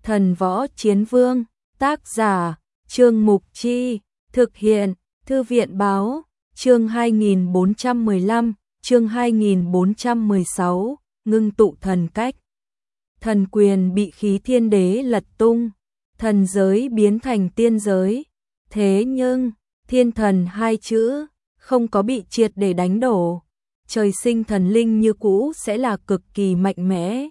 Thần Võ Chiến Vương, tác giả, Trương Mục Chi, thực hiện, Thư viện Báo, chương 2415, chương 2416, ngưng tụ thần cách. Thần quyền bị khí thiên đế lật tung, thần giới biến thành tiên giới. Thế nhưng, thiên thần hai chữ, không có bị triệt để đánh đổ. Trời sinh thần linh như cũ sẽ là cực kỳ mạnh mẽ.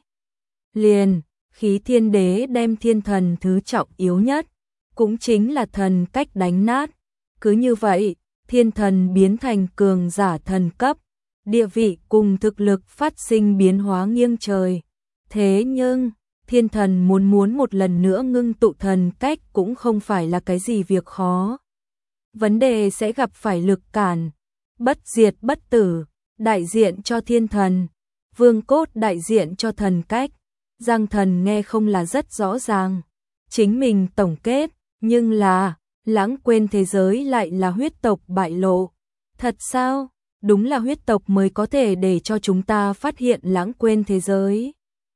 Liền, khí thiên đế đem thiên thần thứ trọng yếu nhất, cũng chính là thần cách đánh nát. Cứ như vậy, thiên thần biến thành cường giả thần cấp, địa vị cùng thực lực phát sinh biến hóa nghiêng trời. Thế nhưng, thiên thần muốn một lần nữa ngưng tụ thần cách cũng không phải là cái gì việc khó. Vấn đề sẽ gặp phải lực cản, bất diệt bất tử, đại diện cho thiên thần, vương cốt đại diện cho thần cách. Giang Thần nghe không là rất rõ ràng, chính mình tổng kết, nhưng là, lãng quên thế giới lại là huyết tộc bại lộ. Thật sao? Đúng là huyết tộc mới có thể để cho chúng ta phát hiện lãng quên thế giới.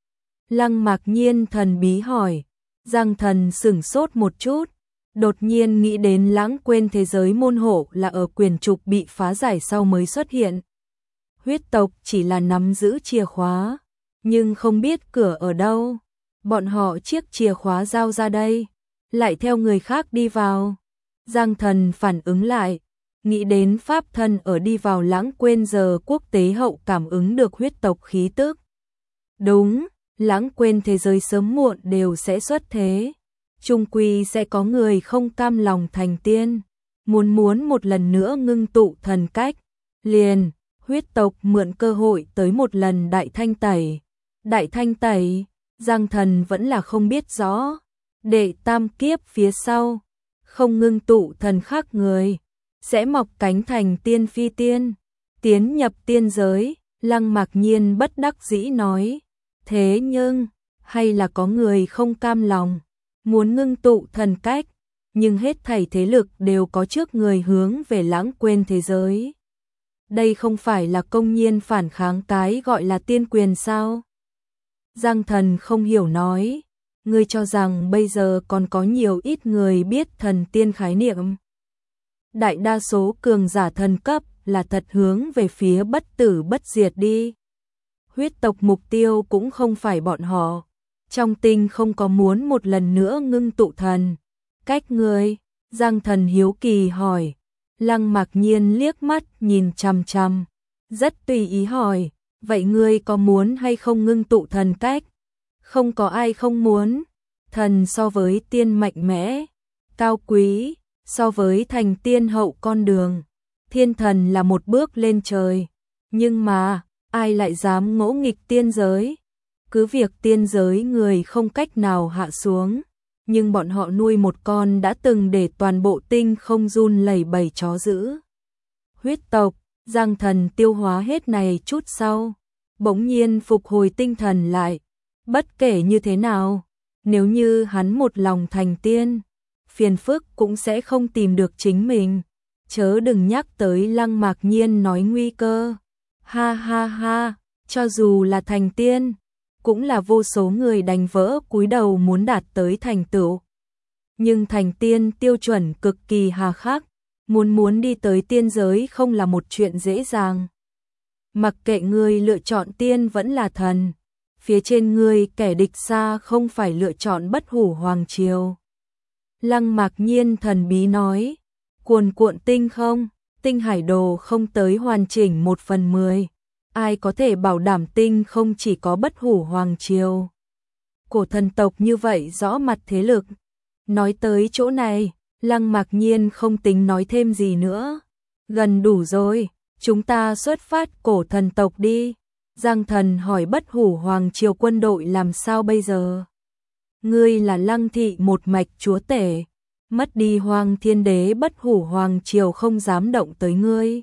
Lăng Mạc Nhiên thần bí hỏi. Giang Thần sửng sốt một chút, đột nhiên nghĩ đến lãng quên thế giới môn hộ là ở quyển trục bị phá giải sau mới xuất hiện. Huyết tộc chỉ là nắm giữ chìa khóa, nhưng không biết cửa ở đâu. Bọn họ chiếc chìa khóa giao ra đây, lại theo người khác đi vào. Giang Thần phản ứng lại, nghĩ đến pháp thân ở đi vào lãng quên giờ quốc tế hậu cảm ứng được huyết tộc khí tức. Đúng, lãng quên thế giới sớm muộn đều sẽ xuất thế. Chung quy sẽ có người không cam lòng thành tiên, muốn một lần nữa ngưng tụ thần cách. Liền, huyết tộc mượn cơ hội tới một lần đại thanh tẩy. Đại thanh tẩy, Giang Thần vẫn là không biết rõ. Đệ tam kiếp phía sau, không ngưng tụ thần khác người, sẽ mọc cánh thành tiên phi tiên, tiến nhập tiên giới. Lăng Mạc Nhiên bất đắc dĩ nói. Thế nhưng, hay là có người không cam lòng, muốn ngưng tụ thần cách, nhưng hết thảy thế lực đều có trước người hướng về lãng quên thế giới. Đây không phải là công nhiên phản kháng cái gọi là tiên quyền sao? Giang Thần không hiểu nói, ngươi cho rằng bây giờ còn có nhiều ít người biết thần tiên khái niệm. Đại đa số cường giả thần cấp là thật hướng về phía bất tử bất diệt đi. Huyết tộc mục tiêu cũng không phải bọn họ. Trong tinh không có muốn một lần nữa ngưng tụ thần cách người. Giang Thần hiếu kỳ hỏi. Lăng Mạc Nhiên liếc mắt nhìn chằm chằm, rất tùy ý hỏi, vậy ngươi có muốn hay không ngưng tụ thần cách? Không có ai không muốn. Thần so với tiên mạnh mẽ, cao quý, so với thành tiên hậu con đường, thiên thần là một bước lên trời. Nhưng mà, ai lại dám ngỗ nghịch tiên giới? Cứ việc tiên giới người không cách nào hạ xuống, nhưng bọn họ nuôi một con đã từng để toàn bộ tinh không run lẩy bẩy chó dữ. Huyết tộc, Giang Thần tiêu hóa hết này chút sau, bỗng nhiên phục hồi tinh thần lại. Bất kể như thế nào, nếu như hắn một lòng thành tiên, phiền phức cũng sẽ không tìm được chính mình. Chớ đừng nhắc tới Lăng Mạc Nhiên nói nguy cơ. Ha ha ha, cho dù là thành tiên, cũng là vô số người đành vỡ cúi đầu muốn đạt tới thành tựu. Nhưng thành tiên tiêu chuẩn cực kỳ hà khắc, muốn đi tới tiên giới không là một chuyện dễ dàng. Mặc kệ người lựa chọn tiên vẫn là thần, phía trên người kẻ địch xa không phải lựa chọn Bất Hủ Hoàng Triều. Lăng Mạc Nhiên thần bí nói, cuồn cuộn tinh không, tinh hải đồ không tới hoàn chỉnh 1/10. Ai có thể bảo đảm tinh không chỉ có Bất Hủ Hoàng Triều? Cổ thần tộc như vậy rõ mặt thế lực. Nói tới chỗ này, Lăng Mạc Nhiên không tính nói thêm gì nữa. Gần đủ rồi, chúng ta xuất phát cổ thần tộc đi. Giang Thần hỏi Bất Hủ Hoàng Triều quân đội làm sao bây giờ? Ngươi là Lăng thị một mạch chúa tể, mất đi Hoàng Thiên Đế, Bất Hủ Hoàng Triều không dám động tới ngươi.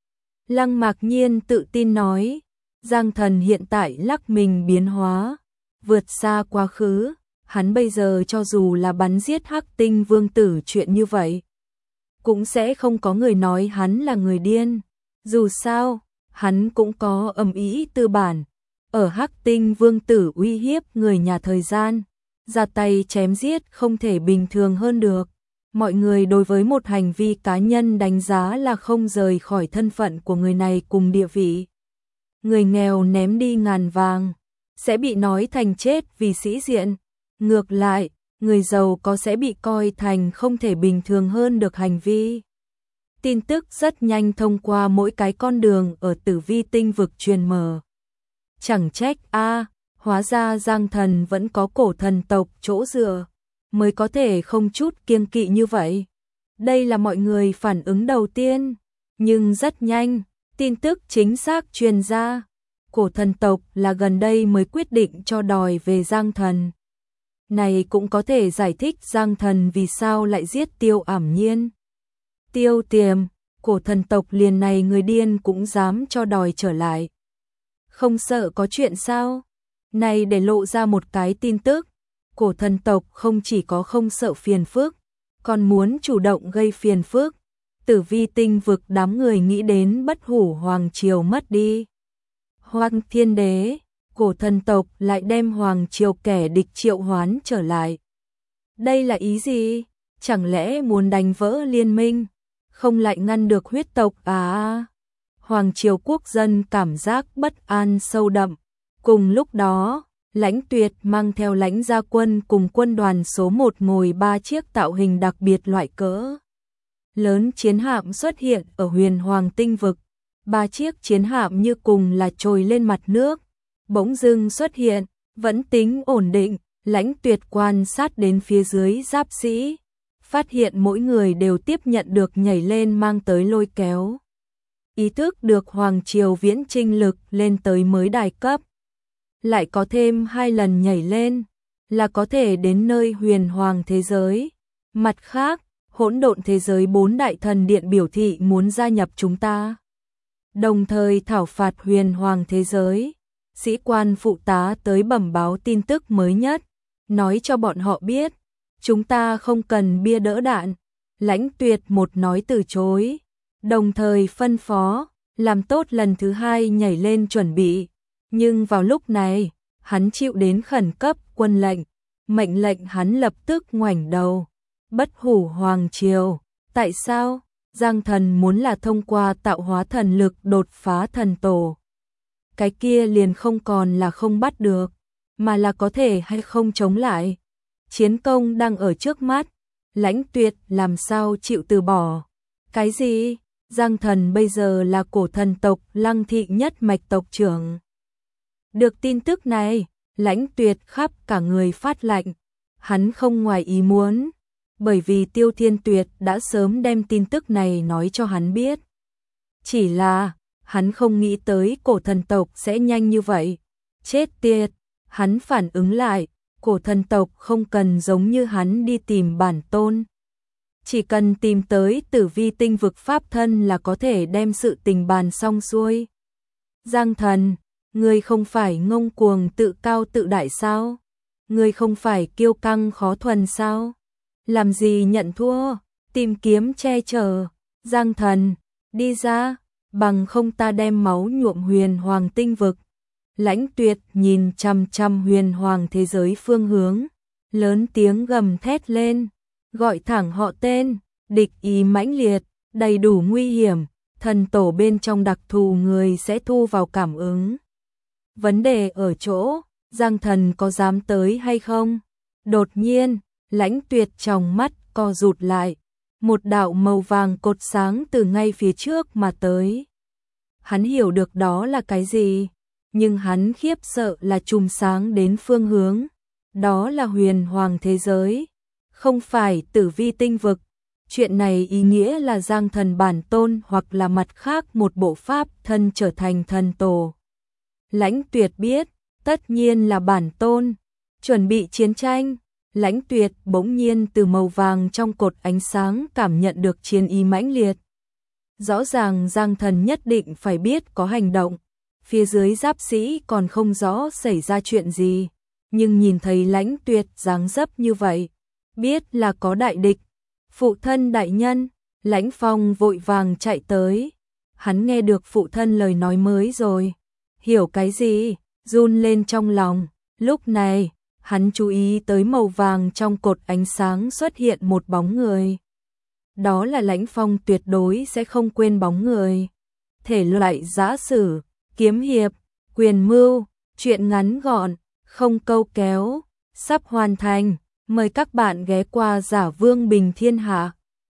Lăng Mạc Nhiên tự tin nói. Giang Thần hiện tại lắc mình biến hóa, vượt xa quá khứ. Hắn bây giờ cho dù là bắn giết Hắc Tinh Vương tử chuyện như vậy, cũng sẽ không có người nói hắn là người điên. Dù sao, hắn cũng có ầm ĩ tư bản. Ở Hắc Tinh Vương tử uy hiếp người nhà thời gian, ra tay chém giết không thể bình thường hơn được. Mọi người đối với một hành vi cá nhân đánh giá là không rời khỏi thân phận của người này cùng địa vị. Người nghèo ném đi ngàn vàng, sẽ bị nói thành chết vì sĩ diện. Ngược lại, người giàu có sẽ bị coi thành không thể bình thường hơn được hành vi. Tin tức rất nhanh thông qua mỗi cái con đường ở Tử Vi tinh vực truyền mở. Chẳng trách hóa ra Giang Thần vẫn có cổ thần tộc chỗ dựa, mới có thể không chút kiêng kỵ như vậy. Đây là mọi người phản ứng đầu tiên, nhưng rất nhanh, tin tức chính xác truyền ra. Cổ thần tộc là gần đây mới quyết định cho đòi về Giang Thần. Này cũng có thể giải thích Giang Thần vì sao lại giết Tiêu Ảm Nhiên. Tiêu Tiềm, cổ thần tộc liền này người điên cũng dám cho đòi trở lại. Không sợ có chuyện sao? Này để lộ ra một cái tin tức, cổ thần tộc không chỉ có không sợ phiền phức, còn muốn chủ động gây phiền phức. Tử Vi tinh vực đám người nghĩ đến Bất Hủ Hoàng Triều mất đi. Hoang Thiên Đế, cổ thần tộc lại đem Hoàng Triều kẻ địch triệu hoán trở lại. Đây là ý gì? Chẳng lẽ muốn đánh vỡ liên minh, không lại ngăn được huyết tộc Hoàng Triều quốc dân cảm giác bất an sâu đậm. Cùng lúc đó, Lãnh Tuyệt mang theo Lãnh Gia Quân cùng quân đoàn số 1 ngồi 3 chiếc tạo hình đặc biệt loại cỡ lớn chiến hạm xuất hiện ở Huyền Hoàng tinh vực. 3 chiếc chiến hạm như cùng là trồi lên mặt nước, bỗng dưng xuất hiện, vẫn tính ổn định. Lãnh Tuyệt quan sát đến phía dưới giáp sĩ, phát hiện mỗi người đều tiếp nhận được nhảy lên mang tới lôi kéo. Ý thức được Hoàng Triều viễn trinh lực lên tới mới đài cấp. Lại có thêm 2 lần nhảy lên, là có thể đến nơi huyền hoàng thế giới. Mặt khác, hỗn độn thế giới 4 đại thần điện biểu thị muốn gia nhập chúng ta. Đồng thời thảo phạt huyền hoàng thế giới. Sĩ quan phụ tá tới bẩm báo tin tức mới nhất, nói cho bọn họ biết, chúng ta không cần bia đỡ đạn. Lãnh Tuyệt một nói từ chối, đồng thời phân phó, làm tốt lần thứ 2 nhảy lên chuẩn bị. Nhưng vào lúc này, hắn chịu đến khẩn cấp quân lệnh, mệnh lệnh hắn lập tức ngoảnh đầu. Bất Hủ Hoàng Triều, tại sao? Giang Thần muốn là thông qua tạo hóa thần lực đột phá thần tổ. Cái kia liền không còn là không bắt được, mà là có thể hay không chống lại. Chiến công đang ở trước mắt, Lãnh Tuyệt làm sao chịu từ bỏ. Cái gì? Giang Thần bây giờ là cổ thần tộc Lăng Thị nhất mạch tộc trưởng. Được tin tức này, Lãnh Tuyệt khắp cả người phát lạnh. Hắn không ngoài ý muốn, bởi vì Tiêu Thiên Tuyệt đã sớm đem tin tức này nói cho hắn biết. Chỉ là, hắn không nghĩ tới cổ thần tộc sẽ nhanh như vậy. Chết tiệt, hắn phản ứng lại, cổ thần tộc không cần giống như hắn đi tìm bản tôn. Chỉ cần tìm tới Tử Vi tinh vực pháp thân là có thể đem sự tình bàn xong xuôi. Giang Thần, ngươi không phải ngông cuồng tự cao tự đại sao? Ngươi không phải kiêu căng khó thuần sao? Làm gì nhận thua, tìm kiếm che chở. Giang Thần, đi ra, bằng không ta đem máu nhuộm huyền hoàng tinh vực. Lãnh Tuyệt nhìn chằm chằm huyền hoàng thế giới phương hướng, lớn tiếng gầm thét lên, gọi thẳng họ tên, địch ý mãnh liệt, đầy đủ nguy hiểm, thần tổ bên trong đặc thù người sẽ thu vào cảm ứng. Vấn đề ở chỗ, Giang Thần có dám tới hay không? Đột nhiên, Lãnh Tuyệt trong mắt co rụt lại, một đạo màu vàng cột sáng từ ngay phía trước mà tới. Hắn hiểu được đó là cái gì, nhưng hắn khiếp sợ là chùm sáng đến phương hướng. Đó là huyền hoàng thế giới, không phải Tử Vi tinh vực. Chuyện này ý nghĩa là Giang Thần bản tôn hoặc là mặt khác một bộ pháp thân trở thành thần tổ. Lãnh Tuyệt biết, tất nhiên là bản tôn. Chuẩn bị chiến tranh. Lãnh Tuyệt bỗng nhiên từ màu vàng trong cột ánh sáng cảm nhận được chiến ý mãnh liệt. Rõ ràng Giang Thần nhất định phải biết có hành động. Phía dưới giáp sĩ còn không rõ xảy ra chuyện gì, nhưng nhìn thấy Lãnh Tuyệt dáng dấp như vậy, biết là có đại địch. Phụ thân đại nhân, Lãnh Phong vội vàng chạy tới. Hắn nghe được phụ thân lời nói mới rồi. Hiểu cái gì? Run lên trong lòng. Lúc này, hắn chú ý tới màu vàng trong cột ánh sáng xuất hiện một bóng người. Đó là Lãnh Phong, tuyệt đối sẽ không quên bóng người. Thể loại giã sử, kiếm hiệp, quyền mưu, truyện ngắn gọn, không câu kéo, sắp hoàn thành. Mời các bạn ghé qua Giả Vương Bình Thiên Hạ.